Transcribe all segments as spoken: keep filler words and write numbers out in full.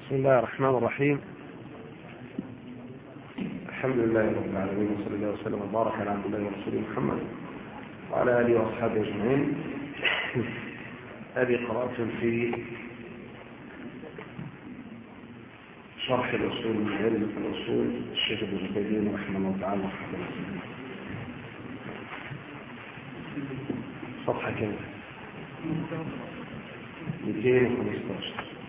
بسم الله الرحمن الرحيم. الحمد لله رب العالمين، وصلى الله وسلم وبارك على عبد الله ورسوله محمد وعلى اله واصحابه اجمعين. هذه قراءة في شرح الاصول من علم الاصول الشيخ ابن عثيمين رحمه الله تعالى. صفحة كام؟ مئتين وخمسة عشر.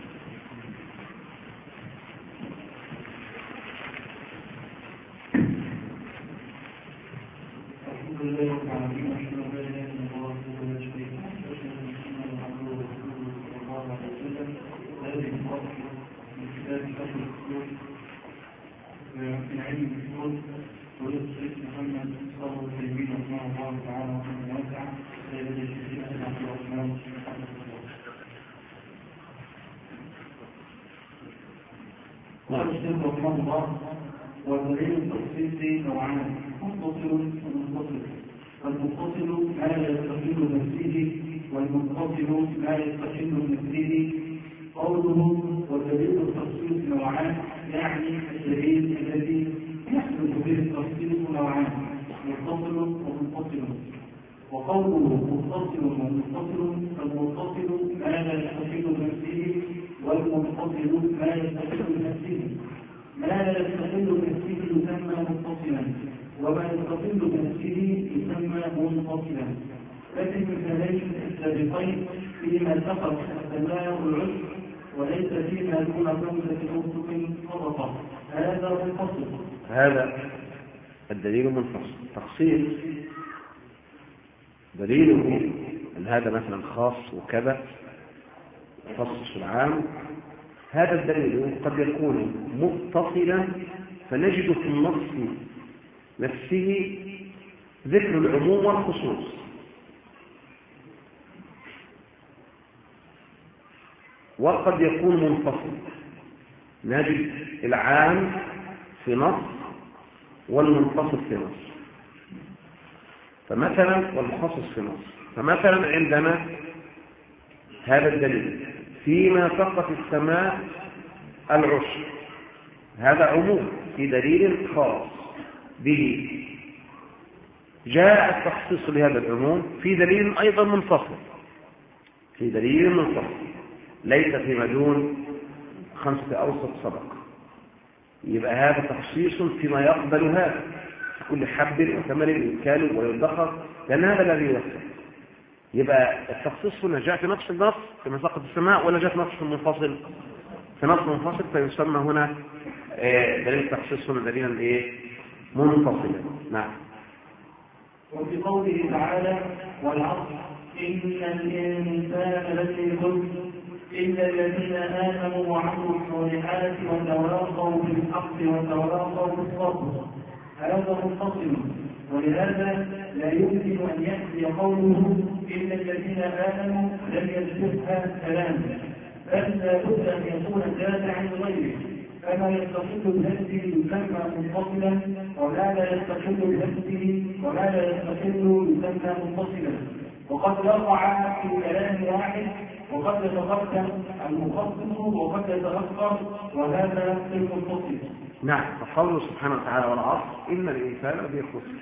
والدليل التخصيصي نوعان: متصل ومنفصل. فالمتصل ما يستقل بنفسه، والمنفصل ما يستقل بنفسه. قوله والدليل التخصيصي نوعان يعني الدليل الذي يحدث به التخصيص نوعان: متصل ومنفصل. وقوله متصل ومنفصل، فالمتصل ما لا يستقل بنفسه، والمنفصل ما يستقل بنفسه. ما لا يستقل بنفسه يسمى متصلا، وما يستقل بنفسه يسمى منفصلا. لكن مثالين السابقين فيما سقط السماء والعشر، وليس فيما دون خمسة أوسق صدقة، هذا منفصل. هذا الدليل منفصل. تخصيص دليله أن هذا مثلا خاص وكذا يخصص العام. هذا الدليل قد يكون متصلا فنجد في النص نفسه ذكر العموم والخصوص، وقد يكون منفصل نجد العام في نص والمنفصل في نص، فمثلا والمخصص في نص. فمثلا عندنا هذا الدليل فيما سقط السماء العشر، هذا عموم في دليل خاص به. جاء التخصيص لهذا العموم في دليل أيضا منفصل، في دليل منفصل ليس فيما دون خمسة أوسط صدقة. يبقى هذا تخصيص فيما يقبل هذا في كل حب وثمر يكال ويدخر، لأن هذا الذي يوفق. يبقى التخصيص هنا جاء في نفس النص كما سقط السماء، ولا جاء في نص منفصل؟ في نص منفصل، فيسمى هنا دليل التخصيص هنا دليلا ايه؟ منفصلا. نعم. وفي قوله تعالى: والعصر إن الإنسان لفي خسر إلا الذين آمنوا وعملوا الصالحات وتواصوا بالحق وتواصوا بالصبر، هذا منفصل. ولهذا لا يمكن أن يأتي قوله إن الذين آمنوا لم يجدها كلاما، بل لا بد أن يكون تابعا لغيره. فما يستقل بنفسه يسمى منفصلا، وما لا يستقل بنفسه وما لا يستقل يسمى منفصلا. وقد وقع في كلام واحد، وقد يتقدم المخصص وقد يتأخر، وهذا في المنفصل. نعم. فقوله سبحانه وتعالى: والعصر إن الإنسان لفي خسر.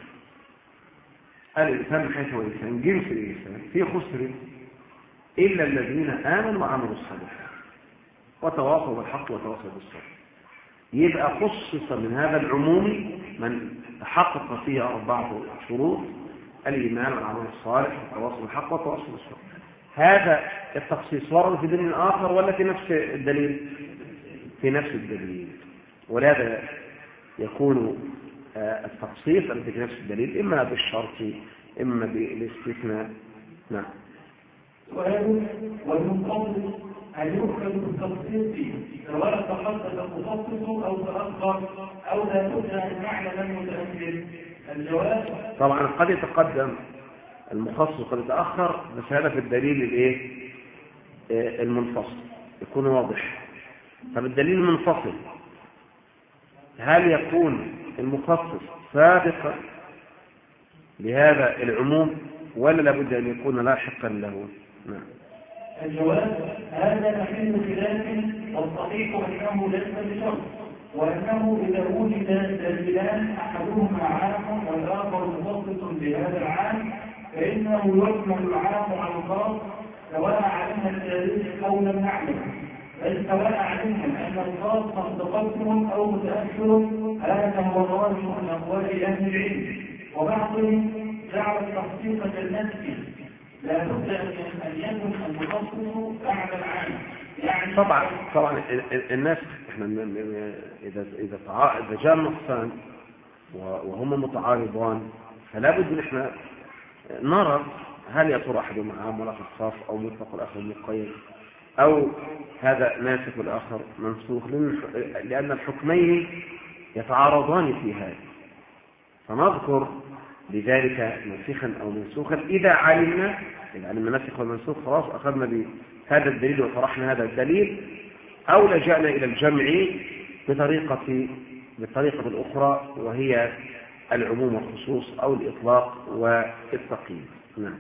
الإنسان من حيث هو الإنسان جنس الإنسان في خسر إلا الذين آمنوا وعملوا الصالحات وتواصوا بالحق وتواصوا بالصبر. يبقى خصص من هذا العموم من تحقق فيه أربعة شروط: الإيمان والعمل الصالح والتواصل بالحق والتواصل بالصبر. هذا التخصيص ورد في دليل آخر ولا في نفس الدليل؟ في نفس الدليل. ولهذا يكون التخصيص الذي في نفس الدليل إما بالشرط إما بالاستثناء. نعم. والمنفصل أن يؤخذ بالتخصيص سواء تخصص المخصص أو تأخر أو لا تبنى المعنى من متأخر. الجواب: طبعا قد يتقدم المخصص قد يتأخر، بس هذا في الدليل الايه المنفصل يكون واضح. فبالدليل المنفصل هل يكون المخصص سابقا لهذا العموم ولا لابد أن يكون لاحقا له؟ نعم. الجواب: هذا محل خلاف والصحيح أنه ليس بشرط، وأنه إذا وجد دليلان أحدهما عام والآخر مخصص بهذا العام فإنه يحمل العام على الخاص سواء علمنا التاريخ أو لم نعلم، بل سواء علمنا أن الخاص متقدم أو متأخر. هذا هو الراجح من أقوال أهل العلم، وبعضهم جعل التخصيص كالنسك، لا بد أن يكون المخصص بعد العام. يعني طبعا طبعا الناس احنا اذا اذا اذا جاء النصان وهما متعارضان فلا بد ان احنا نرى هل يا ترى احدهما عام والاخر خاص او مطلق والاخر مقيد، او هذا ناسخ والاخر منسوخ، لان الحكمين يتعارضان في هذا، فنذكر لذلك ناسخا او منسوخا اذا علمنا اذا علمنا الناسخ والمنسوخ خلاص اخذنا بهذا الدليل وطرحنا هذا الدليل، او لجأنا الى الجمع بطريقه بالطريقه الاخرى وهي العموم والخصوص او الاطلاق والتقييد. نعم.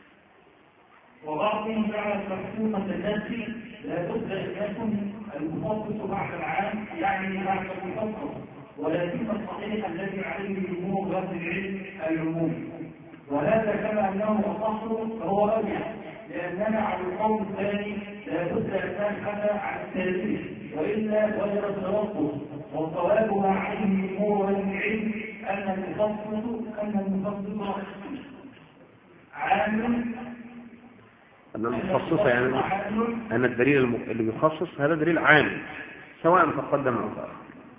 وبعضهم جعل تخصيص النسك لا بد ان يكن المخصص بعد العام، يعني بعد المخصص، ولكن الصحيح الذي عليه جمهور اهل العلم العموم، وهذا كما انه اصح فهو ارجح، لاننا على القول الثاني لا بد ان نبحث عن التاريخ والا وجد التوقف، والصواب ما عليه جمهور اهل العلم ان المخصص ان المخصص عام، أن المخصص يعني أن الدليل اللي بيخصص هذا دليل عام سواء تقدم أو تأخر.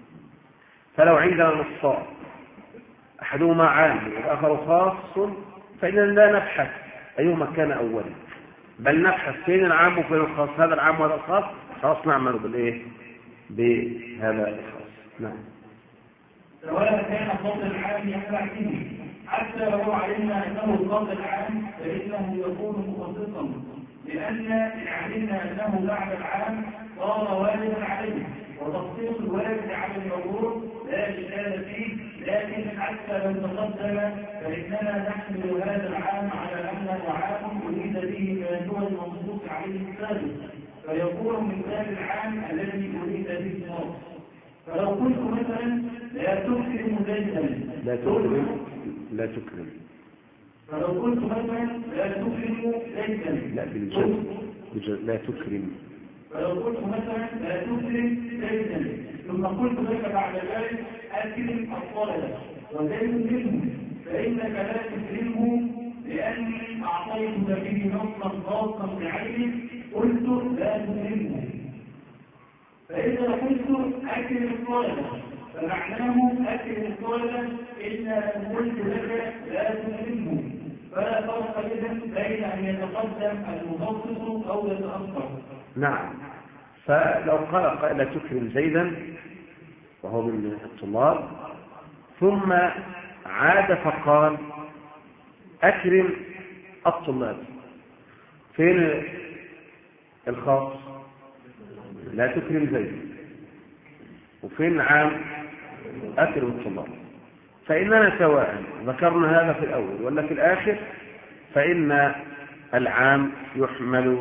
فلو عندنا نصان أحدهما عام والآخر خاص فإننا لا نبحث أيهما كان أولا، بل نبحث فين العام وفين الخاص، هذا العام وهذا الخاص، خلاص نعمل بالإيه بهذا الخاص. نعم. سواء كان الفضل العام ينفع فيه، حتى لو علمنا أنه الفضل العام فإنه يكون مخصصا، لأن إن علمنا أنه بعد العام صار واجبا عليه، وتخصيص الواجب على الموضوع لا إشكال فيه، لكن حتى لو تقدم فإننا نحمل هذا العام على أنه عام أريد به ما دون المنصوص عليه السابق، فيكون من ذلك العام الذي أريد به النص. فلو قلت مثلا لا تكرم زيدا لا تكرم لا تكرم فلو قلت مثلا لا تكرم زيدا لا بالجد لا تكرم فلو قلت مثلا لا تكرم زيدا ثم قلت لك بعد ذلك أكرم الطالب وزيد منه، فإنك لا تكرمه لأني أعطيتك به نصا خاصا بعينه قلت لا تكرمه. فإذا قلت أكل الطالب فمعناه أكل الطالب إلا أن قلت لك لا تكرمه، فلا فرق إذن بين أن يتقدم المخصص أو يتأخر. نعم. فلو قال قال لا تكرم زيدا وهو من الطلاب ثم عاد فقال أكرم الطلاب، فين الخاص؟ لا تكرم زيد. وفين عام؟ أكرم الطلاب. فإننا سواء ذكرنا هذا في الأول ولا في الآخر فإن العام يحمل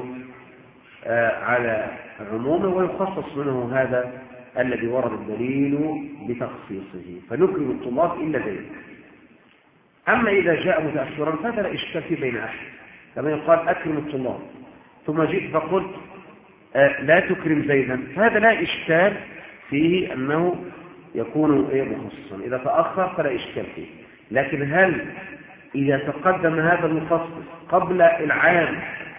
على عمومه ويخصص منه هذا الذي ورد الدليل بتخصيصه، فنكرم الطلاب إلا زيد. أما إذا جاء متأخرا فهذا لا إشكال فيه بين أحد، كما يقال أكرم الطلاب ثم جئت فقلت لا تكرم زيدا، فهذا لا إشكال فيه أنه يكون إيه مخصصا. إذا تأخر فلا إشكال فيه، لكن هل إذا تقدم هذا المخصص قبل العام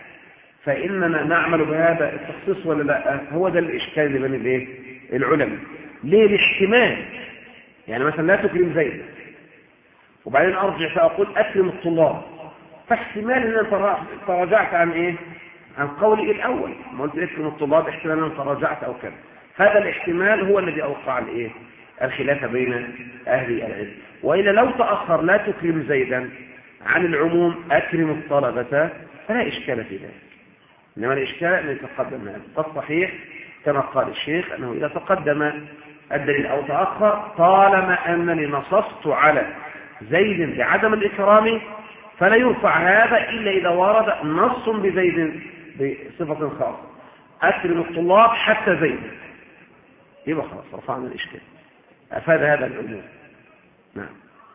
فإننا نعمل بهذا التخصيص ولا لا؟ هو ده الإشكال اللي بين الإيه العلماء. ليه؟ الاحتمال، يعني مثلا لا تكرم زيدا وبعدين أرجع فأقول أكرم الطلاب، فاحتمال أن أنا تراجعت عن إيه عن قولي الأول، ما قلت اكرم الطلاب احتمال أن تراجعت أو كذا. هذا الاحتمال هو الذي أوقع الإيه الخلاف بين أهل العلم. وإلا لو تأخر لا تكرم زيدا عن العموم أكرم الطلبة فلا إشكال في ذلك، إنما الإشكال أن يتقدم هذا. فالصحيح كما قال الشيخ أنه إذا تقدم الدليل أو تأخر طالما أنني نصصت على زيد بعدم الإكرام فلا يرفع هذا إلا إذا ورد نص بزيد بصفة خاصة، أكرم الطلاب حتى زيد، يبقى خلاص رفعنا الإشكال، أفاد هذا العموم. نعم.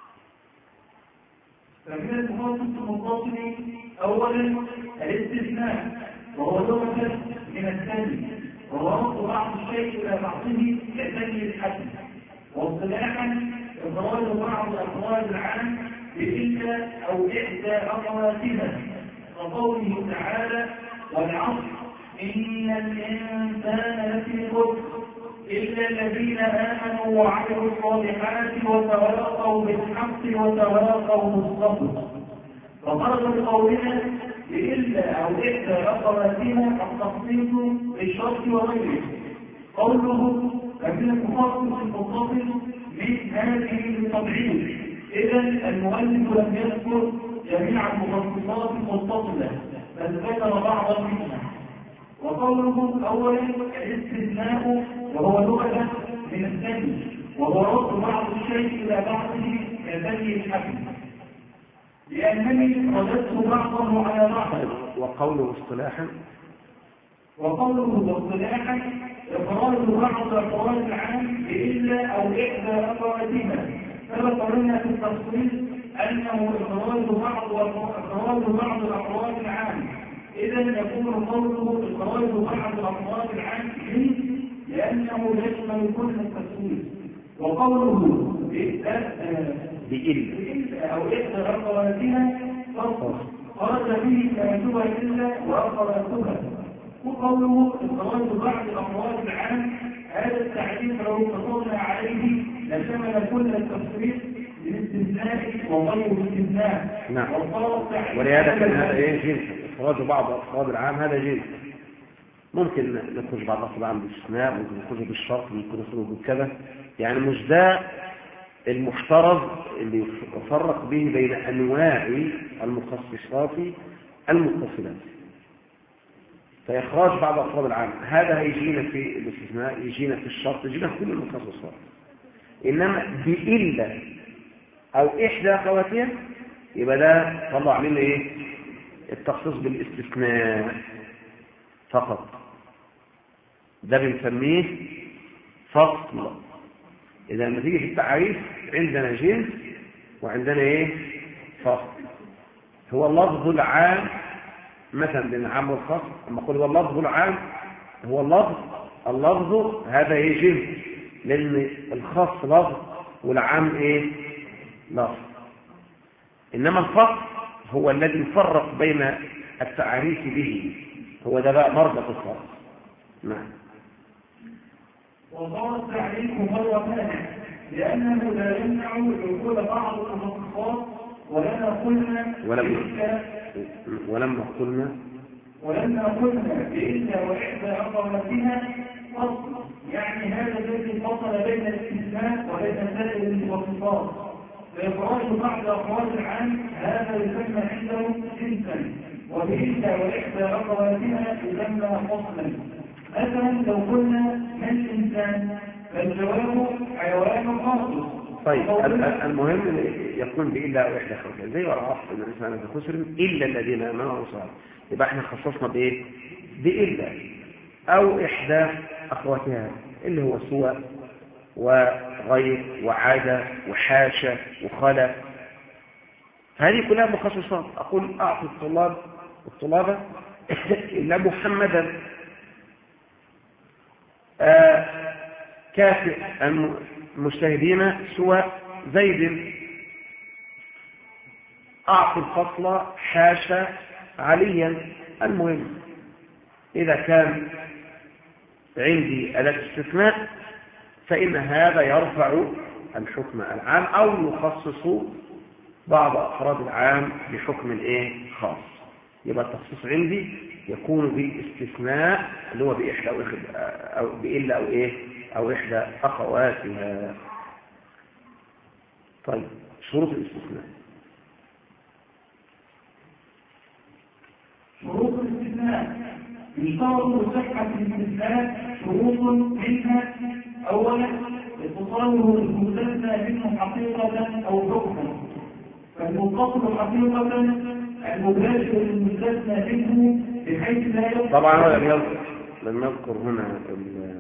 فمن المخصص المنفصل أولا الاستثناء، وهو لغة من الثاني، وهو رفض بعض الشيء إلى بعضه كثاني الحد، واصطلاحا إخراج بعض أفراد العام بتلك أو إحدى أخواتها، كقوله تعالى: والعصر إن الإنسان لفي خسر إلا الذين آمنوا وعملوا الصالحات وتواصوا بالحق وتواصوا بالصبر. فخرج بقولنا بإلا أو إحدى أخواتها التخصيص بالشرط وغيره. قوله فمن المخصص المتصل من هذه التبعيض، إذا المؤلف لم يذكر جميع المخصصات المتصلة بل ذكر بعضا منها. وقوله أولا الاستثناء، وهو لغة من الثاني، وهو رد بعض الشيء إلى بعضه كثاني الحكم، لأنني رددت بعضه على بعض. وقوله اصطلاحا وقوله اصطلاحا إخراج بعض أفراد العام بإلا أو إحدى أخواتها، سبق لنا في التفصيل أنه إخراج بعض إخراج بعض الأفراد العام، إذا يكون قوله إخراج بعض الأفراد العام لأنه يشمل كل التفصيل. وقوله بإلا أو إحدى أخواتها خرج به كاتبها إلا وأخواتها. وقوله إخراج بعض الأفراد العام، هذا التعريف لو اقتصرنا عليه لشمل كل التفصيل بالاستثناء وغير الاستثناء. نعم. ولهذا كان هذا ايه جنس إخراج بعض الأفراد العام، هذا جنس ممكن نخرج بعض الأفراد العام بالاستثناء، ممكن نخرج بالشرط، ممكن نخرج بالكذا، يعني مش ده المفترض اللي يفرق به بين أنواع المخصصات المتصلات. فإخراج بعض أفراد العام هذا هيجينا في الاستثناء، يجينا في الشرط، يجينا في كل المخصصات. إنما بإلا أو إحدى أخواتها يبقى ده طلع لنا إيه؟ التخصيص بالاستثناء فقط، ده بنسميه فصل. إذا لما تيجي في التعريف عندنا جنس وعندنا إيه؟ فصل. هو اللفظ العام مثلا بين العام والخاص، اما اقول هو اللفظ العام، هو اللفظ اللفظ هذا ايه جنس، لان الخاص لفظ والعام ايه لفظ. انما الفصل هو الذي يفرق بين التعريف به، هو ده بقى مربط الفصل. نعم. وصار التعريف مرة ثانية لأنه لا يمنع دخول بعض المخصصات، ولما قلنا ولما ولما قلنا ولما قلنا بإلا وإحدى أخواتها فصل، يعني هذا الذي فصل بين الاستثناء وبين سائر المخصصات. فإخراج بعض أخوات العام هذا يسمى عندهم جنسا، وبإلا وإحدى أخواتها يسمى فصلا. مثلا لو قلنا ما الإنسان فالجواب حيوان خاص. طيب المهم يكون بإلا أو إحدى أخواتها، زي والعصر إن الإنسان في خسر إلا الذين آمنوا وعملوا الصالحات، يبقى احنا خصصنا بإيه؟ بإلا أو إحدى أخواتها اللي هو سوى وغير وعادة وحاشة وخلا، هذه كلها مخصصات. أقول أعطي الطلاب الطلابة إلا محمدا، آه كافئ المجتهدين سوى زيد، أعطي الفصل حاشا عليا. المهم إذا كان عندي أداة استثناء فإن هذا يرفع الحكم العام أو يخصص بعض أفراد العام بحكم الإيه خاص. يبقى التخصيص عندي يكون بالاستثناء اللي هو بإحدى أو, أو بإلا أو إيه أو إحدى أخواتها. طيب شروط الاستثناء. شروط الاستثناء يشترط صحة الاستثناء شروط منها: أولا اتصاله المستثنى منه حقيقة أو حكما، فالمتصل حقيقة المباشر للمستثنى منه بحيث لا يصح. طبعا هذا لم نذكر هنا ال...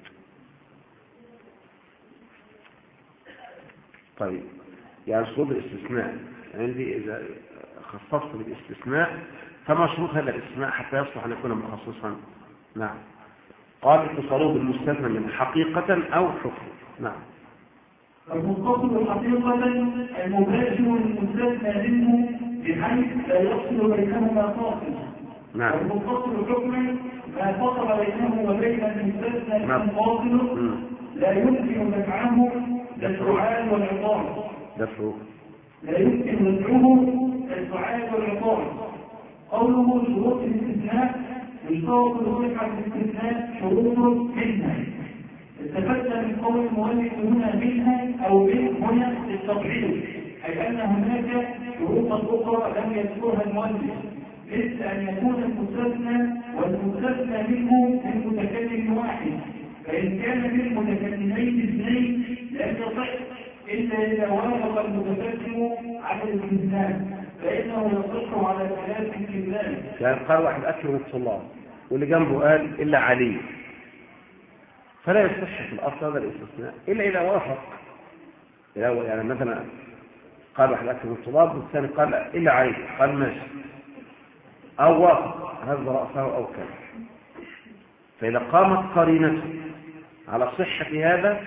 طيب يعني شروط الاستثناء عندي إذا خصصت بالاستثناء فما شروط هذا الاستثناء حتى يصلح أن يكون مخصصا؟ نعم. قال اتصالوا بالمستثنى من حقيقة أو حكم. نعم. المتصل حقيقة المباشر المستثنى منه بحيث لا يفصل بينهما فاصل. نعم. المتصل حكما ما فصل بينه وبين المستثنى منه فاصل لا يمكن دفعه السؤال والعقاب. دفعه لا يمكن دفعه السؤال والعقاب. قوله شروط الاستثناء يشترط لصحة الاستثناء شروط منها. استفدنا من قول المؤلف هنا منها او من هنا للتطبيق، اي ان هناك شروطا اخرى لم يذكرها المؤلف، مثل ان يكون المستثنى والمستثنى منه من متكلم واحد، فان كان من متكلمين اثنين لم يصح الا اذا وافق المتكلم على الاستثناء فانه يصح على ثلاث في ذلك. يعني قال واحد اكرم الطلاب واللي جنبه قال الا علي، فلا يصح في الأصل هذا الاستثناء إلا إذا وافق. يعني مثلا قال واحد أكثر من الطلاب والثاني قال إلا عليه، قال ماشي، أو وافق هز رأسه أو كذا. فإذا قامت قرينته على صحة هذا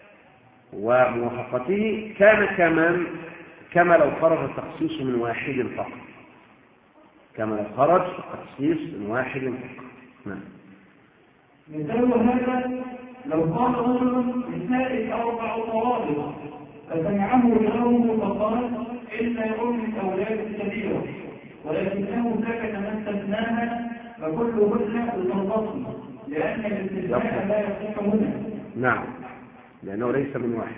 وموافقته كان كمان كما لو خرج التخصيص من واحد فقط، كما لو خرج التخصيص من واحد فقط. نعم. مثال هذا لو قال رجل نسائي أربع طوابق فسمعه اليوم فقال إلا أم أولاد كبيرة، ولكنه سكت ما استثناها فكلهن بتنقص لأن الاستثناء لا يصح هنا. نعم، لأنه ليس من واحد.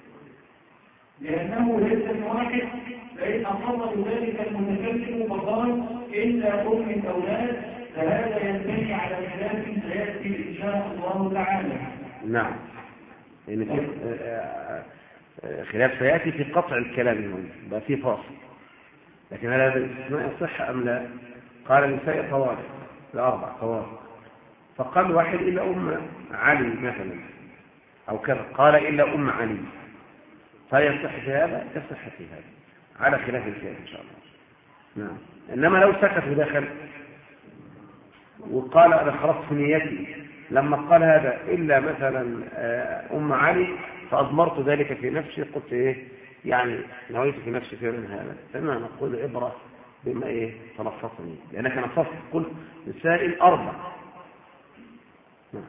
لأنه ليس من واحد، فإن أصاب ذلك المتكلم فقال إلا أم الأولاد فهذا ينبني على خلاف سيأتي إن شاء الله تعالى. نعم، يعني في خلاف سيأتي في قطع الكلام هنا بقى في فاصل، لكن هل هذا الاستثناء يصح أم لا؟ قال النساء طوارئ لأربع طوارئ فقال واحد إلا أم علي مثلا أو كذا، قال إلا أم علي، فيصح في هذا يصح في هذا على خلاف الكلام إن شاء الله. نعم. إنما لو سكت ودخل وقال أنا خرجت في نيتي لما قال هذا إلا مثلا أم علي فأضمرت ذلك في نفسي، قلت إيه يعني نويت في نفسي خير من هذا، فإننا نقول عبرة بما إيه تلفظني، لأنك نصفت قلت نسائل أربع. نعم.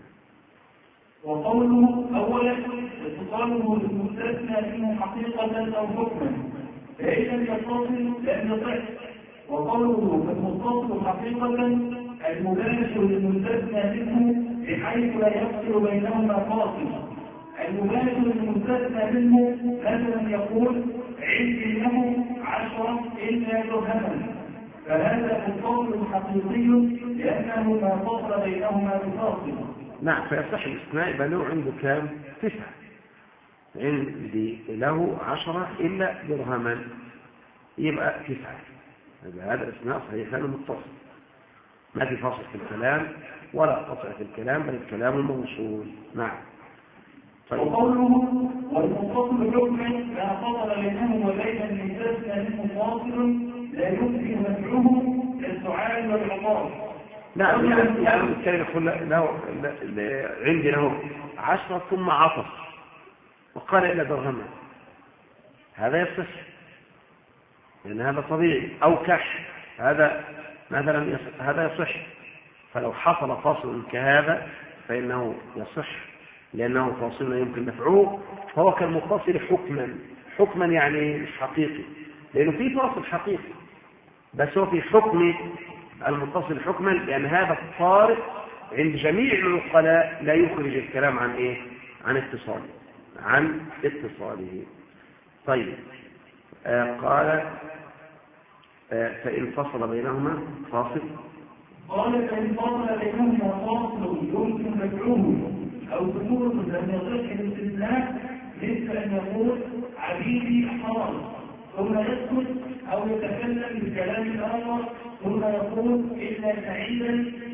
وقوله أولا اتصاله المستثنى منه حقيقة أو حكما فإن لم يتصل لم يصح. وقوله المتصل حقيقة المباشر للمستثنى منه بحيث لا يفصل بينهما فاصل. المباشر للمستثنى منه مثلا يقول عندي له عشرة إلا درهما، فهذا متصل حقيقي لأنه ما فصل بينهما بفاصل. نعم، فيصح الاستثناء يبقى له عنده كام؟ تسعة. عندي له عشرة إلا درهما يبقى تسعة. هذا الاستثناء صحيح كان متصل، ما في فاصل في الكلام ولا قطع في الكلام، بل الكلام الموصول. نعم. طيب. وقوله والمتصل حكما ما فصل بينه وبين المستثنى منه فاصل لا يمكن نفعه للسؤال والعقاب. نعم، يعني يعني الكلام يقول له عندي له عشرة ثم عطف وقال إلى درهما، هذا يصح لأن هذا طبيعي، أو كح هذا مثلا هذا يصح. فلو حصل فاصل كهذا فإنه يصح لأنه فاصل لا يمكن دفعه، فهو كالمتصل حكما. حكما يعني مش حقيقي، لأنه في فاصل حقيقي بس هو في حكم المتصل حكما، لأن هذا الطارئ عند جميع العقلاء لا يخرج الكلام عن إيه؟ عن اتصاله عن اتصاله. طيب. آه قال آه فإن فصل بينهما فاصل قال فإن فصل بينهما فاصل يمكن دفعه أو سكوت لم يصح الاستثناء، مثل أن يقول عبيدي حرام ثم يسكت، أو يتكلم بكلام آخر ثم يقول إلا سعيدا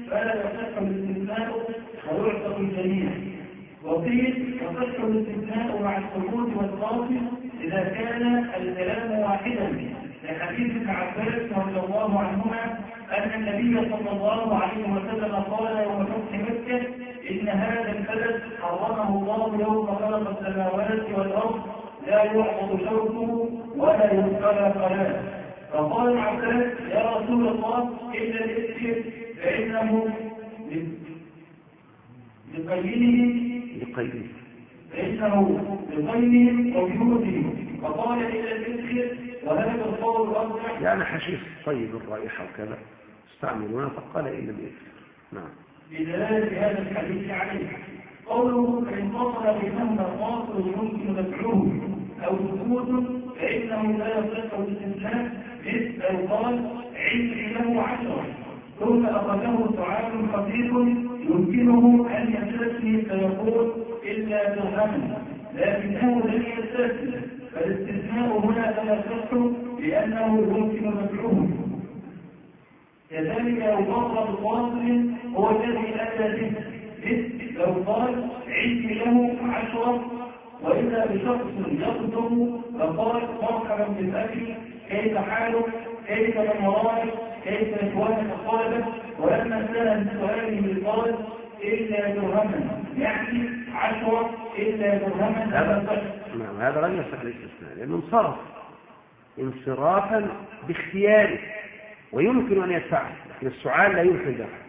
فلا يصح الاستثناء ويعتق الجميع. وقيل يصح الاستثناء مع السكوت والخاطب إذا كان الكلام واحدا، لحديث ابن عباس رضي الله عنهما أن النبي صلى الله عليه وسلم قال يوم فتح مكة: إن هذا البلد حرمه الله يوم خلق السماوات والأرض، لا يعبد شوكه ولا يبتلى قلاه. فقال ابن عباس: يا رسول الله، إلا الإسكر فإنه لقيله لقيله فإنه لقيله وبيوته. فقال: إلا الإسكر، وهذا القول الأرجح يعني حشيش طيب الرائحة وكذا استعملونه، فقال إلا الإسكر. نعم. بدلالة هذا الحديث عليه. قوله: فإن فصل بينهما فاصل يمكن دفعه أو سكوت فإنه لا يصح الاستثناء، مثل لو قال: عندي له عشرة ثم أخذه طعام خفيف يمكنه أن يستثني فيقول: إلا درهما، لكنه لم يستثني، فالاستثناء هنا لا يصح لأنه يمكن دفعه. كذلك لو فصل بفاصل هو الذي أتى به، مثل لو قال: عندي له عشرة، وإذا بشخص يقدم فقال: مرحبا بالأكل، كيف حالك؟ كيف المرائك؟ كيف إخوانك الطالبة؟ ولما سأل سؤاله قال: إلا درهما، يعني عشرة إلا درهما. نعم، هذا لن يصح الاستثناء لأنه انصرف انصرافا باختياره ويمكن أن يدفعه، لكن السؤال لا يمكن دفعه،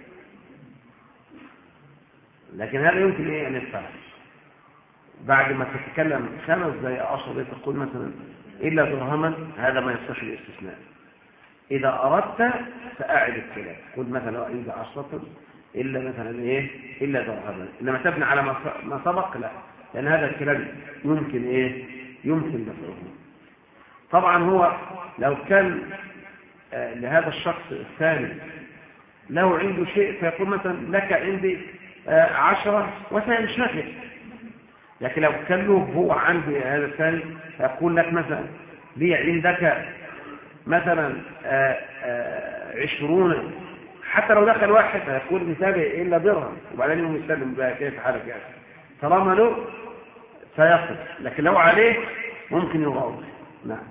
لكن هذا يمكن أن يدفعه. بعد ما تتكلم خمس دقائق عشر دقائق تقول مثلا إلا درهما، هذا ما يصح الاستثناء. إذا أردت فأعد الكلام، قل مثلا إذا عشرة إلا مثلا إيه إلا درهما، إنما تبني على ما سبق لا، لأن هذا الكلام يمكن إيه يمكن دفعه. طبعا هو لو كان آه لهذا الشخص الثاني له عنده شيء فيقول مثلا لك عندي آه عشرة وسينشغل، لكن لو كان له هو عندي هذا الثاني فيقول لك مثلا لي عندك مثلا آآ آآ عشرون، حتى لو دخل واحد هيقول مثابه إلا درهم، وبعدين يوم يسلم بقى كيف حالك يعني، طالما له سيقف، لكن لو عليه ممكن يغاض. نعم.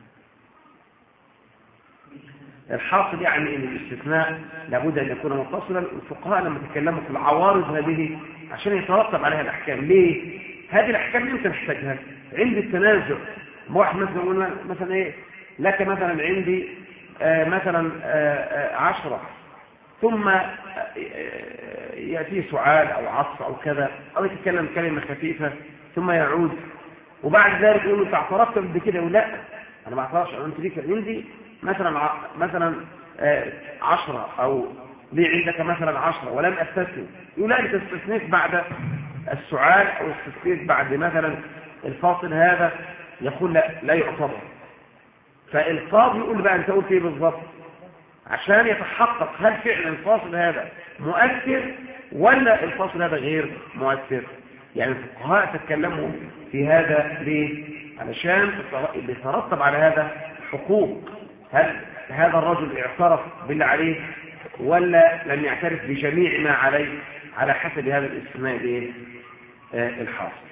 الحاصل يعني ان الاستثناء لابد ان يكون متصلا. الفقهاء لما تكلموا في العوارض هذه عشان يترتب عليها الاحكام. ليه؟ هذه الاحكام انت محتاجها عند التنازع. واحد مثلا يقول مثلا ايه لك مثلا عندي آه مثلا آه آه عشرة، ثم آه ياتيه سعال او عطف او كذا، او يتكلم كلمه خفيفه ثم يعود، وبعد ذلك يقول له اعترفت بكده، يقول لا انا ما اعترفش، انت ليك عندي مثلا مثلا آه عشرة، او لي عندك مثلا عشرة ولم استثني، يقول لا انت استثنيت بعد السعال او استثنيت بعد مثلا الفاصل هذا، يقول لا لا يعتبر. فالقاضي يقول بقى انت قلت ايه بالظبط عشان يتحقق هل فعلا الفاصل هذا مؤثر ولا الفاصل هذا غير مؤثر. يعني الفقهاء تتكلموا في هذا ليه؟ علشان يترتب على هذا حقوق. هل هذا الرجل اعترف باللي عليه ولا لم يعترف بجميع ما عليه على حسب هذا الاستثناء الايه آه الحاصل.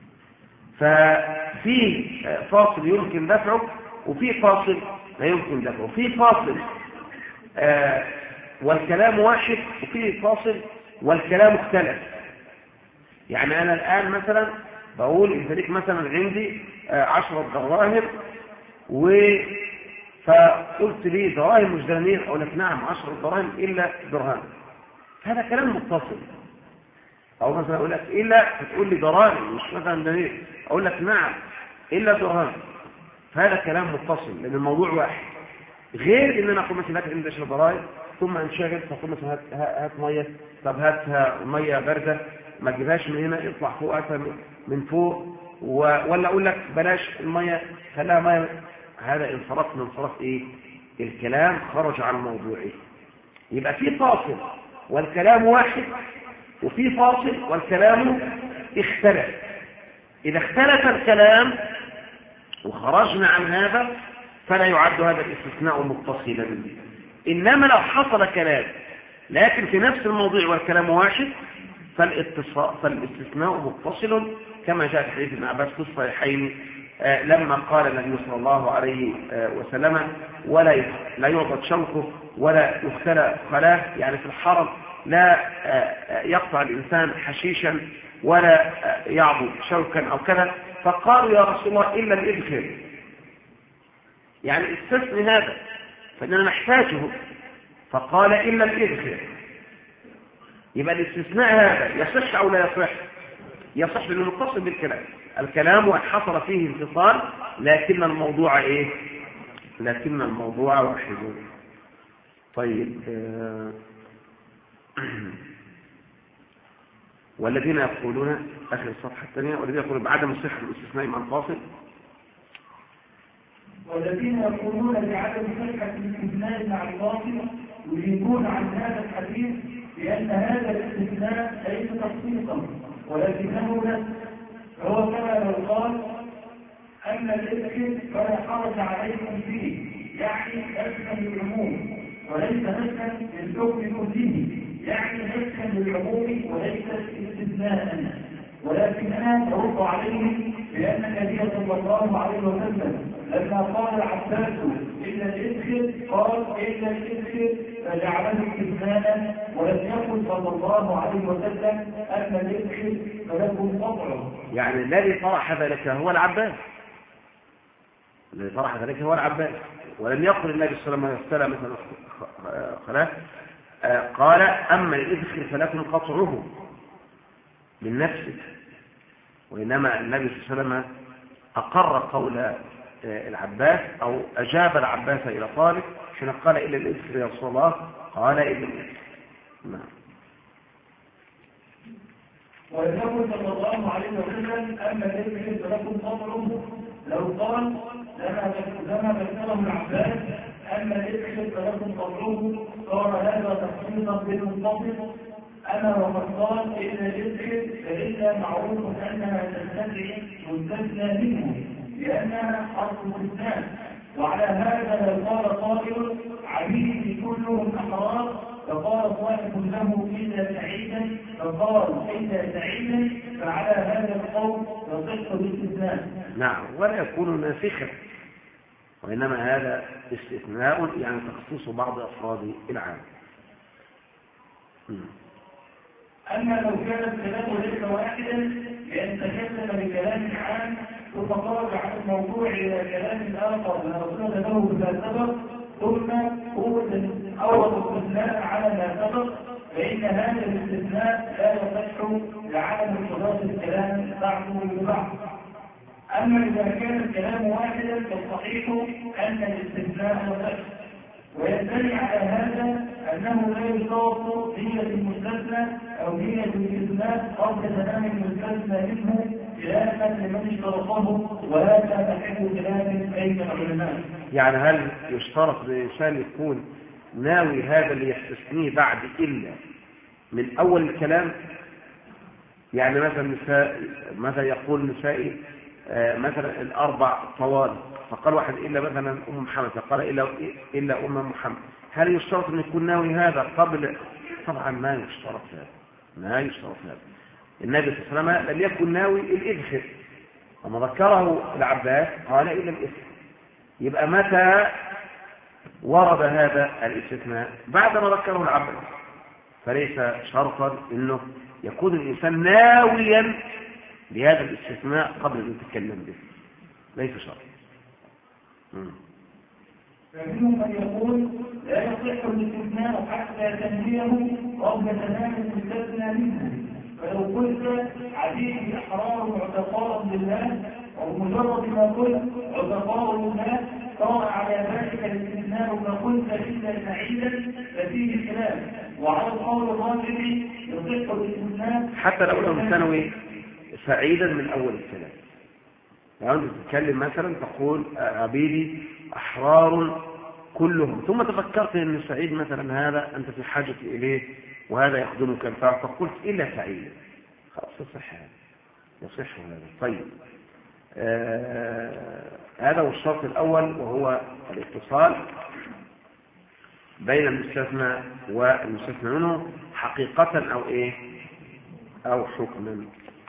ففي فاصل يمكن دفعه وفي فاصل لا يمكن دفعه، في فاصل آه والكلام واحد، وفي فاصل والكلام مختلف. يعني انا الان مثلا بقول انت ليك مثلا عندي آه عشرة دراهم، و فقلت لي دراهم مش دنانير، اقول لك نعم عشرة دراهم الا درهم، هذا كلام متصل. او مثلا اقول لك الا، فتقول لي دراهم مش مثلا دنانير، اقول لك نعم الا درهم، فهذا كلام متصل لان الموضوع واحد. غير ان انا اقول مثلا لك عندي عشرة دراهم ثم انشغل فاقول مثلا هات هات ميه، طب هاتها ميه بارده ما تجيبهاش من هنا، اطلع فوق هاتها من فوق، ولا اقول لك بلاش الميه خليها ميه، هذا انصرف من صرف ايه الكلام خرج عن موضوعه. يبقى في فاصل والكلام واحد، وفي فاصل والكلام اختلف. اذا اختلف الكلام وخرجنا عن هذا فلا يعد هذا الاستثناء متصلا. انما لو حصل كلام لكن في نفس الموضوع والكلام واحد فالاتصال فالاستثناء متصل كما جاء في حديث ابن عباس في الصحيحين آه لما قال النبي صلى الله عليه آه وسلم ولا لا يعضد شوكه ولا يختلى خلاه، يعني في الحرم لا آه يقطع الإنسان حشيشا ولا آه يعضد شوكا أو كذا، فقالوا يا رسول الله إلا الإذخر، يعني استثني هذا فإننا نحتاجه، فقال إلا الإذخر. يبقى الاستثناء هذا يصح أو لا يصح؟ يصح لأنه متصل بالكلام، الكلام حصل فيه انفصال لكن الموضوع إيه؟ لكن الموضوع واحد. طيب آه والذين يقولون آخر الصفحة الثانية والذين يقولون بعدم صحة الاستثناء مع الفاصل والذين يقولون بعدم صحة الاستثناء مع الفاصل يجيبون عن هذا الحديث لأن هذا الاستثناء ليس تخصيصا ولكنه نفس، فهو كما لو قال أما الإذخر فلا حرج عليكم فيه، يعني نفسا للعموم وليس نفسا للحكم كله، يعني نفسا للعموم وليس استثناء. ولكن أنا أرد عليه بأن النبي صلى الله عليه وسلم لما قال العباس إلا الإذخر قال إلا الإذخر فجعله استثناء، ولم يقل صلى الله عليه وسلم أن الإذخر فله قطعه. يعني الذي طرح ذلك هو العباس، الذي طرح ذلك هو العباس، ولم يقل النبي صلى الله عليه وسلم مثلا خلاص قال أما الإذخر فلكم قطعه من نفسه، وإنما النبي صلى الله عليه وسلم أقر قول العباس أو أجاب العباس إلى طالب حين قال إلا الإذخر يا رسول الله، قال إلا الإذخر. نعم. ويقول صلى الله عليه وسلم أما الإذخر فلكم قطعه، لو قال لما ذكره العباس أما الإذخر فلكم قطعه صار هذا تخصيصا بالمنفصل. أما وقد قال إن الإذخر فإلا معروف أنها تستدعي مستثنى منه لأنها حرف استثناء، وعلى هذا لو قال قائل عبيدي كلهم أحرار فقال صاحب له إلا سعيدا فقال إلا سعيدا، فعلى هذا القول يصح الاستثناء. نعم، ولا يكون ناسخا، وإنما هذا استثناء يعني تخصيص بعض أفراد العام. أما لو كان الكلام ليس واحدا لأن تكلم بكلام عام ثم خرج عن الموضوع إلى كلام آخر لا رسول له بما سبق ثم أورد استثناء على ما سبق، فإن هذا الاستثناء لا يصح لعدم ارتباط الكلام بعضه ببعض. أما إذا كان الكلام واحدا فالصحيح أن الاستثناء يصح، ويدل على هذا أنه لا يشترط نية المستثنى أو نية الاستثناء قبل تمام المستثنى منه خلافا لمن اشترطه، وهذا محل خلاف بين العلماء. يعني هل يشترط للإنسان يكون ناوي هذا اللي يستثنيه بعد إلا من أول الكلام؟ يعني مثلا نساء مثلا يقول نسائي آه مثلا الأربع طوال، فقال واحد إلا مثلا أم محمد، فقال إلا, إلا أم محمد، هل يشترط أن يكون ناوي هذا قبل؟ طبعا ما يشترط هذا، ما يشترط هذا. النبي صلى الله عليه وسلم لم يكن ناوي الإذخر، وما ذكره العباس قال إلا الإذخر. يبقى متى ورد هذا الاستثناء؟ بعد ما ذكره العباس، فليس شرطا أنه يكون الإنسان ناويا لهذا الاستثناء قبل أن يتكلم به، ليس شرط. فمنهم من يقول لا يصح الاستثناء حتى تنبيه قبل تمام المستثنى منه، فلو قلت عبيد احرار معتقاء لله ومجرد ما قلت عتقاء لله صار على ذلك الاستثناء فقلت الا سعيدا ففيه خلاف، وعلى القول الراجح يصح الاستثناء حتى لو لم تنوي سعيدا من اول الكلام. لو انت تتكلم مثلا تقول عبيدي احرار كلهم، ثم تفكرت ان سعيد مثلا هذا انت في حاجه اليه وهذا يخدمك الفعل، فقلت الا سعيد، خلاص يصح هذا، يصح هذا. طيب آه هذا هو الشرط الاول وهو الاتصال. بين المستثنى والمستثنى منه حقيقة أو إيه أو حكما.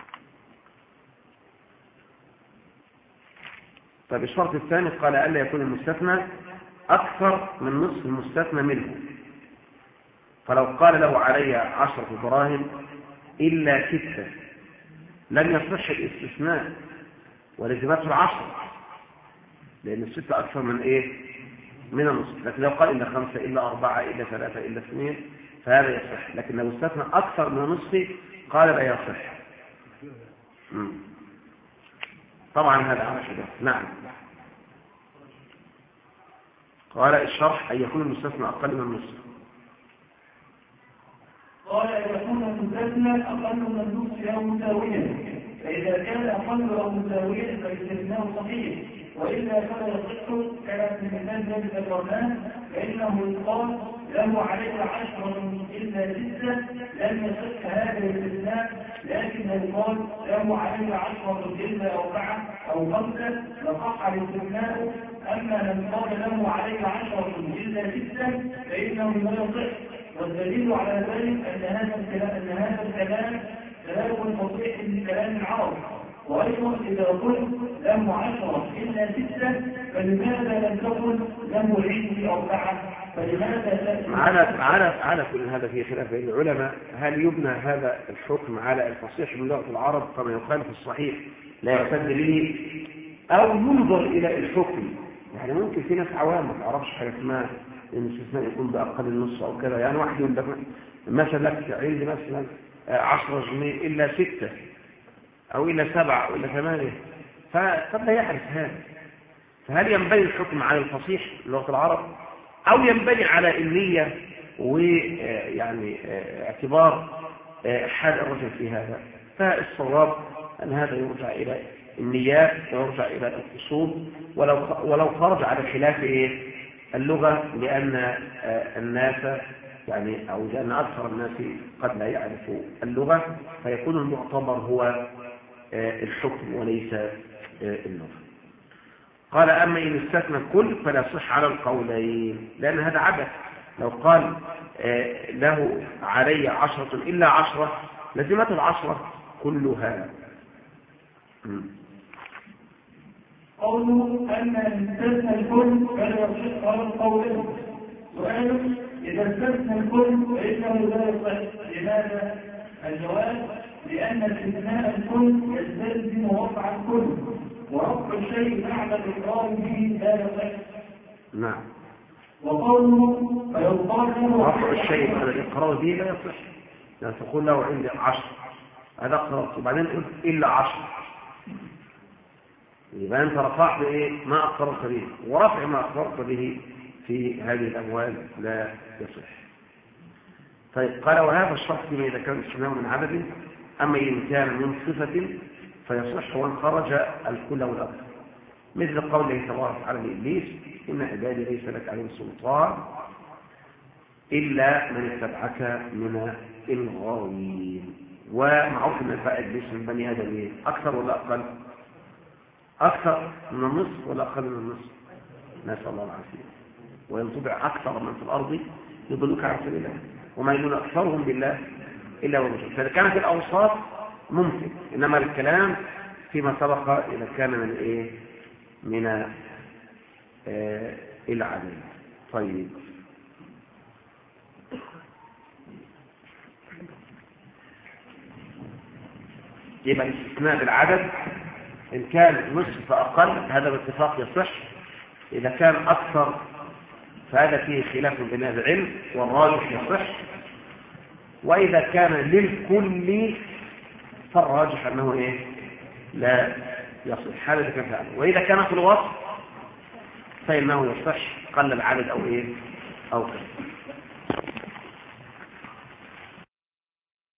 طيب الشرط الثاني قال ألا يكون المستثنى أكثر من نصف المستثنى منه. فلو قال له علي عشرة دراهم إلا ستة لم يصح الاستثناء ولزمته العشرة، لأن الستة أكثر من إيه من النصف. لكن لو قال إلا خمسة إلا أربعة إلا ثلاثة إلا اثنين فهذا يصح. لكن لو استثنى أكثر من النصف قال لا يصح. مم. طبعا هذا عشرة. نعم. قال الشرح أن يكون المستثنى أقل من النصف. قال أن يكون المستثنى أقل من النصف أو مساويا، فإذا كان أقل أو مساويا فالاستثناء صحيح، وإلا فلا يصح كما في المثال الذي ذكرناه، فإنه يقال له عليك عشرة إلا ستة لم يصح هذا الاستثناء، لكن يقال له عليك عشرة إلا أربعة أو خمسة لصح الاستثناء. أما من قال له عليك عشرة إلا ستة فإنه لا يصح. والدليل على ذلك أن هذا الكلام أن هذا الكلام كلام فصيح من كلام العرب. وأيضا إذا قلت له عشرة إلا ستة فلماذا لم تقل له عندي أربعة؟ فلماذا على على على كل هذا في خلاف بين العلماء، هل يبنى هذا الحكم على الفصيح من لغة العرب كما يخالف الصحيح لا يعتد به، أو ينظر إلى الحكم؟ يعني ممكن في ناس عوام ما تعرفش حاجة اسمها إن الاستثناء يكون بأقل النص أو كذا. يعني واحد يقول لك مثلا عندي مثلا عشرة جنيه إلا ستة أو إلا سبعة أو إلا ثمانية، فقد لا يعرف هذا. فهل ينبني الحكم على الفصيح لغة العرب أو ينبني على النية ويعني اعتبار حال الرجل في هذا؟ فالصواب أن هذا يرجع إلى النيات ويرجع إلى الأصول، ولو ولو خرج على خلاف إيه اللغة، لأن الناس يعني أو لأن أكثر الناس قد لا يعرفوا اللغة، فيكون المعتبر هو الحكم وليس اللغة. قال أما إن استثنى الكل فلا صح على القولين، لأن هذا عبث. لو قال له علي عشرة إلا عشرة لزمت العشرة كلها. قوله أما إن استثنى الكل فلا يصح على القولين. سؤال: إذا استثنى الكل فإنه لا يصح، لماذا؟ الجواب: لأن استثناء الكل يستلزم رفع الكل، ورفع الشيء بعد الإقرار به لا يصح. نعم. وقوله فيقال رفع الشيء بعد الإقرار به لا يصح، لا تقول له عندي عشر هذا اقررت وبعدين قلت إلا عشر، يبقى أنت رفعت إيه ما أقررت به، ورفع ما أقررت به في هذه الأموال لا يصح. طيب قال وهذا الشرط فيما إذا كان الاستثناء من عدد، أما إن كان من صفة فيصح وان خرج الكل والأكثر، مثل قوله تبارك وتعالى لإبليس: إن عبادي ليس لك عليهم سلطان إلا من اتبعك من الغاوين. ومعروف أن فائد إبليس من بني آدم أكثر ولا أقل؟ أكثر من النصف ولا أقل من النصف؟ نسأل الله العافية. وينطبع أكثر من في الأرض يضلوك عن سبيل الله وما يلون أكثرهم بالله إلا ومشرك. فإذا كانت الأوصاف ممكن، إنما الكلام فيما سبق إذا كان من إيه من آه العدل. طيب يبقى الاستثناء بالعدد إن كان نصف فأقل هذا باتفاق يصح، إذا كان أكثر فهذا فيه خلاف بين أهل العلم والراجح يصح، وإذا كان للكل فالراجح أنه إيه لا يصح. هذا كان فعلا. وإذا كان في الوصف فإنه يصح قل العدد أو إيه أو كذا.